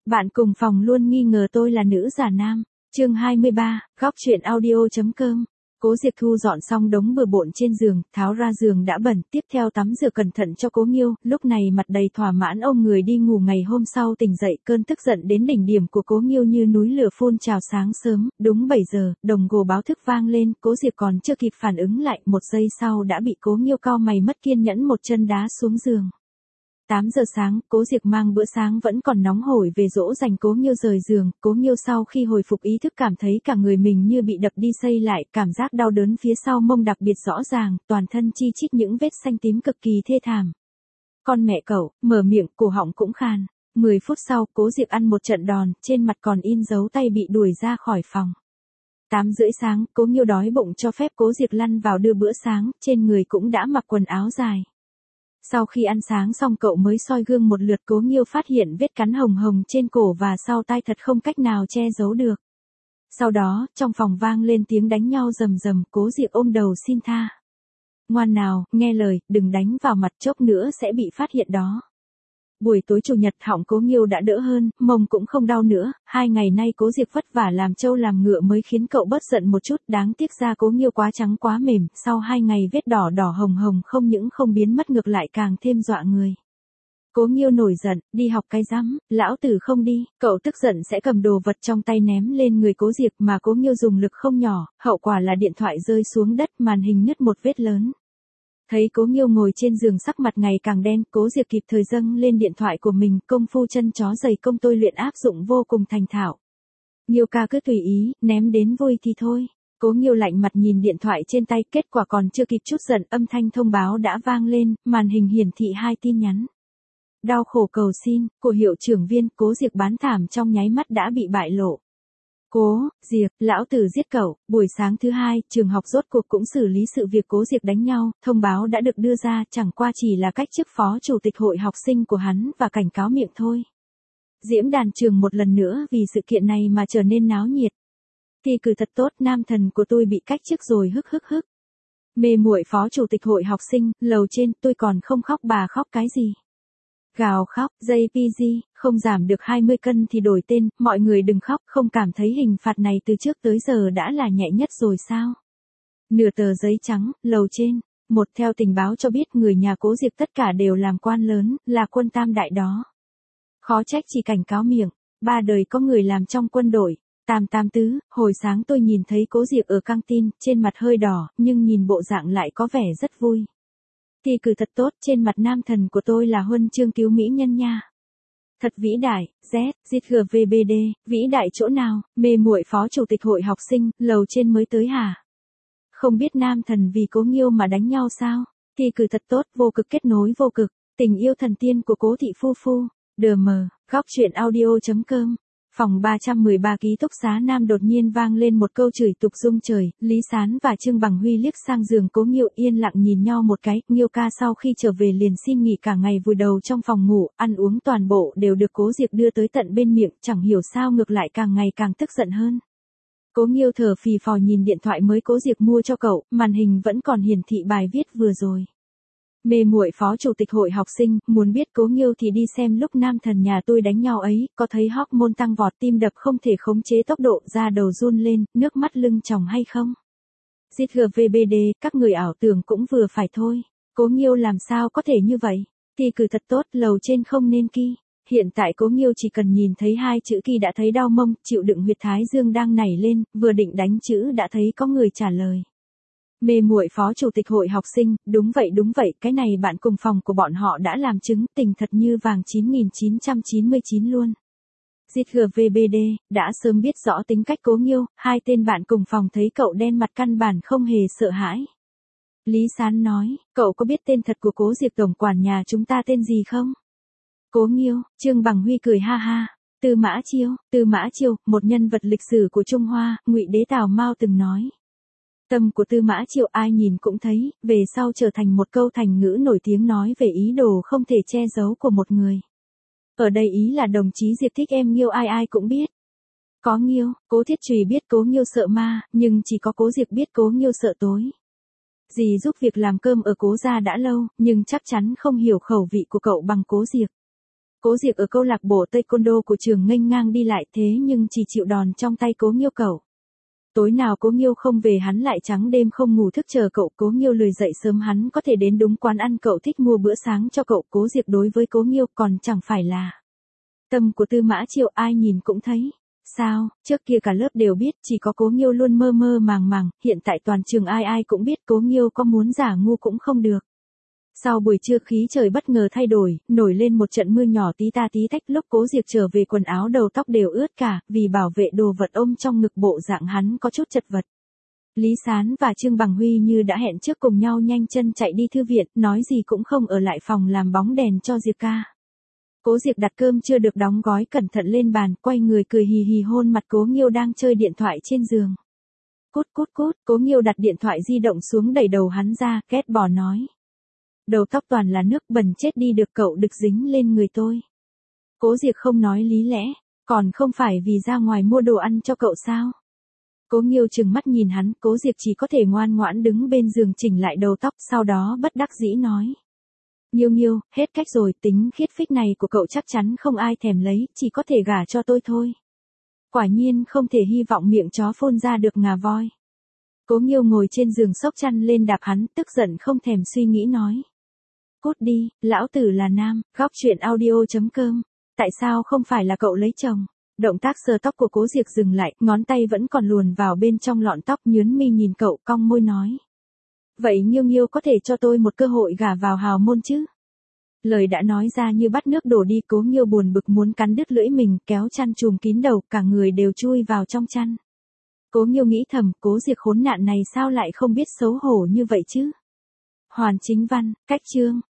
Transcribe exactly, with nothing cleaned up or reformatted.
Bạn cùng phòng luôn nghi ngờ tôi là nữ giả nam. Chương hai mươi ba, góc chuyện audio.com. Cố Diệp thu dọn xong đống bừa bộn trên giường, tháo ra giường đã bẩn, tiếp theo tắm rửa cẩn thận cho Cố Nghiêu, lúc này mặt đầy thỏa mãn ôm người đi ngủ. Ngày hôm sau tỉnh dậy, cơn tức giận đến đỉnh điểm của Cố Nghiêu như núi lửa phun trào. Sáng sớm, đúng bảy giờ, đồng hồ báo thức vang lên, Cố Diệp còn chưa kịp phản ứng lại, một giây sau đã bị Cố Nghiêu cau mày mất kiên nhẫn một chân đá xuống giường. tám giờ sáng, Cố Diệp mang bữa sáng vẫn còn nóng hổi về dỗ dành Cố Nghiêu rời giường. Cố Nghiêu sau khi hồi phục ý thức cảm thấy cả người mình như bị đập đi xây lại, cảm giác đau đớn phía sau mông đặc biệt rõ ràng, toàn thân chi chít những vết xanh tím cực kỳ thê thảm. Con mẹ cậu, mở miệng, cổ họng cũng khan. mười phút sau, Cố Diệp ăn một trận đòn, trên mặt còn in dấu tay bị đuổi ra khỏi phòng. tám rưỡi sáng, Cố Nghiêu đói bụng cho phép Cố Diệp lăn vào đưa bữa sáng, trên người cũng đã mặc quần áo dài. Sau khi ăn sáng xong cậu mới soi gương một lượt. Cố Nghiêu phát hiện vết cắn hồng hồng trên cổ và sau tai thật không cách nào che giấu được. Sau đó, trong phòng vang lên tiếng đánh nhau rầm rầm. Cố Diệp ôm đầu xin tha. Ngoan nào, nghe lời, đừng đánh vào mặt, chốc nữa sẽ bị phát hiện đó. Buổi tối chủ nhật họng Cố Nghiêu đã đỡ hơn, mông cũng không đau nữa. Hai ngày nay Cố Diệp vất vả làm trâu làm ngựa mới khiến cậu bớt giận một chút. Đáng tiếc ra Cố Nghiêu quá trắng quá mềm, sau hai ngày vết đỏ đỏ hồng hồng không những không biến mất ngược lại càng thêm dọa người. Cố Nghiêu nổi giận, đi học cái rắm, lão tử không đi. Cậu tức giận sẽ cầm đồ vật trong tay ném lên người Cố Diệp mà Cố Nghiêu dùng lực không nhỏ, hậu quả là điện thoại rơi xuống đất, màn hình nứt một vết lớn. Thấy Cố Nghiêu ngồi trên giường sắc mặt ngày càng đen, Cố Diệp kịp thời dâng lên điện thoại của mình, công phu chân chó giày công tôi luyện áp dụng vô cùng thành thạo. Nghiêu ca cứ tùy ý, ném đến vui thì thôi. Cố Nghiêu lạnh mặt nhìn điện thoại trên tay, kết quả còn chưa kịp chút giận, âm thanh thông báo đã vang lên, màn hình hiển thị hai tin nhắn. Đau khổ cầu xin, của hiệu trưởng Viên. Cố Diệp bán thảm trong nháy mắt đã bị bại lộ. Cố Diệp, lão tử giết cậu. Buổi sáng thứ hai, trường học rốt cuộc cũng xử lý sự việc Cố Diệp đánh nhau, thông báo đã được đưa ra, chẳng qua chỉ là cách chức phó chủ tịch hội học sinh của hắn và cảnh cáo miệng thôi. Diễm đàn trường một lần nữa vì sự kiện này mà trở nên náo nhiệt. Thi cử thật tốt, nam thần của tôi bị cách chức rồi, hức hức hức. Mê muội phó chủ tịch hội học sinh, lầu trên, tôi còn không khóc, bà khóc cái gì? Gào khóc, gi pê giê, không giảm được hai mươi cân thì đổi tên, mọi người đừng khóc, không cảm thấy hình phạt này từ trước tới giờ đã là nhẹ nhất rồi sao? Nửa tờ giấy trắng, lầu trên, một theo tình báo cho biết người nhà Cố Diệp tất cả đều làm quan lớn, là quân tam đại đó. Khó trách chỉ cảnh cáo miệng, ba đời có người làm trong quân đội. Tam tam tứ, hồi sáng tôi nhìn thấy Cố Diệp ở căng tin, trên mặt hơi đỏ, nhưng nhìn bộ dạng lại có vẻ rất vui. Thi cử thật tốt, trên mặt nam thần của tôi là huân chương cứu mỹ nhân nha. Thật vĩ đại, Z, Z G V B D, vĩ đại chỗ nào, mê muội phó chủ tịch hội học sinh, lầu trên mới tới hả? Không biết nam thần vì Cố Nghiêu mà đánh nhau sao? Thi cử thật tốt, vô cực kết nối vô cực, tình yêu thần tiên của Cố thị phu phu, đờ mờ, góc chuyện audio.com. Phòng ba trăm mười ba ký túc xá nam đột nhiên vang lên một câu chửi tục rung trời, Lý Sán và Trương Bằng Huy liếc sang giường Cố Nghiêu yên lặng nhìn nhau một cái. Nghiêu ca sau khi trở về liền xin nghỉ cả ngày, vùi đầu trong phòng ngủ, ăn uống toàn bộ đều được Cố Diệp đưa tới tận bên miệng, chẳng hiểu sao ngược lại càng ngày càng tức giận hơn. Cố Nghiêu thở phì phò nhìn điện thoại mới Cố Diệp mua cho cậu, màn hình vẫn còn hiển thị bài viết vừa rồi. Mê muội phó chủ tịch hội học sinh, muốn biết Cố Nghiêu thì đi xem lúc nam thần nhà tôi đánh nhau ấy, có thấy hormone tăng vọt, tim đập không thể khống chế tốc độ, da đầu run lên, nước mắt lưng tròng hay không? giê giê vê bê đê, các người ảo tưởng cũng vừa phải thôi. Cố Nghiêu làm sao có thể như vậy? Thi cử thật tốt, lầu trên không nên ki. Hiện tại Cố Nghiêu chỉ cần nhìn thấy hai chữ ki đã thấy đau mông, chịu đựng huyệt thái dương đang nảy lên, vừa định đánh chữ đã thấy có người trả lời. Mê muội phó chủ tịch hội học sinh, đúng vậy đúng vậy, cái này bạn cùng phòng của bọn họ đã làm chứng, tình thật như vàng chín nghìn chín trăm chín mươi chín luôn. giê giê vê bê đê, đã sớm biết rõ tính cách Cố Nghiêu, hai tên bạn cùng phòng thấy cậu đen mặt căn bản không hề sợ hãi. Lý Sán nói, cậu có biết tên thật của Cố Diệp tổng quản nhà chúng ta tên gì không? Cố Nghiêu, Trương Bằng Huy cười ha ha. Tư Mã Chiêu, Tư Mã Chiêu, một nhân vật lịch sử của Trung Hoa, Ngụy Đế Tào Mao từng nói. Tâm của Tư Mã Chiêu ai nhìn cũng thấy, về sau trở thành một câu thành ngữ nổi tiếng nói về ý đồ không thể che giấu của một người. Ở đây ý là đồng chí Diệp thích em Nghiêu, ai ai cũng biết. Có Nghiêu, Cố Thiết Trùy biết Cố Nghiêu sợ ma, nhưng chỉ có Cố Diệp biết Cố Nghiêu sợ tối. Dì giúp việc làm cơm ở Cố gia đã lâu, nhưng chắc chắn không hiểu khẩu vị của cậu bằng Cố Diệp. Cố Diệc ở câu lạc bộ taekwondo của trường nghênh ngang đi lại thế nhưng chỉ chịu đòn trong tay Cố Nghiêu cậu. Tối nào Cố Nghiêu không về hắn lại trắng đêm không ngủ thức chờ cậu. Cố Nghiêu lười dậy sớm hắn có thể đến đúng quán ăn cậu thích mua bữa sáng cho cậu. Cố Diệc đối với Cố Nghiêu còn chẳng phải là tâm của Tư Mã Triệu, ai nhìn cũng thấy. Sao, trước kia cả lớp đều biết, chỉ có Cố Nghiêu luôn mơ mơ màng màng, hiện tại toàn trường ai ai cũng biết Cố Nghiêu có muốn giả ngu cũng không được. Sau buổi trưa khí trời bất ngờ thay đổi, nổi lên một trận mưa nhỏ tí ta tí tách, lúc Cố Diệc trở về quần áo đầu tóc đều ướt cả, vì bảo vệ đồ vật ôm trong ngực bộ dạng hắn có chút chật vật. Lý Sán và Trương Bằng Huy như đã hẹn trước cùng nhau nhanh chân chạy đi thư viện, nói gì cũng không ở lại phòng làm bóng đèn cho Diệc ca. Cố Diệc đặt cơm chưa được đóng gói cẩn thận lên bàn, quay người cười hì hì hôn mặt Cố Nghiêu đang chơi điện thoại trên giường. Cút cút cút, Cố Nghiêu đặt điện thoại di động xuống đẩy đầu hắn ra, ghét bỏ nói. Đầu tóc toàn là nước bẩn chết đi được cậu đực dính lên người tôi. Cố Diệc không nói lý lẽ, còn không phải vì ra ngoài mua đồ ăn cho cậu sao? Cố Nghiêu trừng mắt nhìn hắn, Cố Diệc chỉ có thể ngoan ngoãn đứng bên giường chỉnh lại đầu tóc, sau đó bất đắc dĩ nói. Nghiêu Nghiêu, hết cách rồi, tính khiết phích này của cậu chắc chắn không ai thèm lấy, chỉ có thể gả cho tôi thôi. Quả nhiên không thể hy vọng miệng chó phun ra được ngà voi. Cố Nghiêu ngồi trên giường xốc chăn lên đạp hắn, tức giận không thèm suy nghĩ nói. Cút đi, lão tử là nam, góc truyện audio chấm com. Tại sao không phải là cậu lấy chồng? Động tác sờ tóc của Cố Diệc dừng lại, ngón tay vẫn còn luồn vào bên trong lọn tóc, nhướng mi nhìn cậu, cong môi nói. Vậy Nghiêu Nghiêu có thể cho tôi một cơ hội gả vào hào môn chứ? Lời đã nói ra như bắt nước đổ đi, Cố Nghiêu buồn bực muốn cắn đứt lưỡi mình, kéo chăn trùm kín đầu, cả người đều chui vào trong chăn. Cố Nghiêu nghĩ thầm, Cố Diệc khốn nạn này sao lại không biết xấu hổ như vậy chứ? Hoàn Chính Văn, cách chương.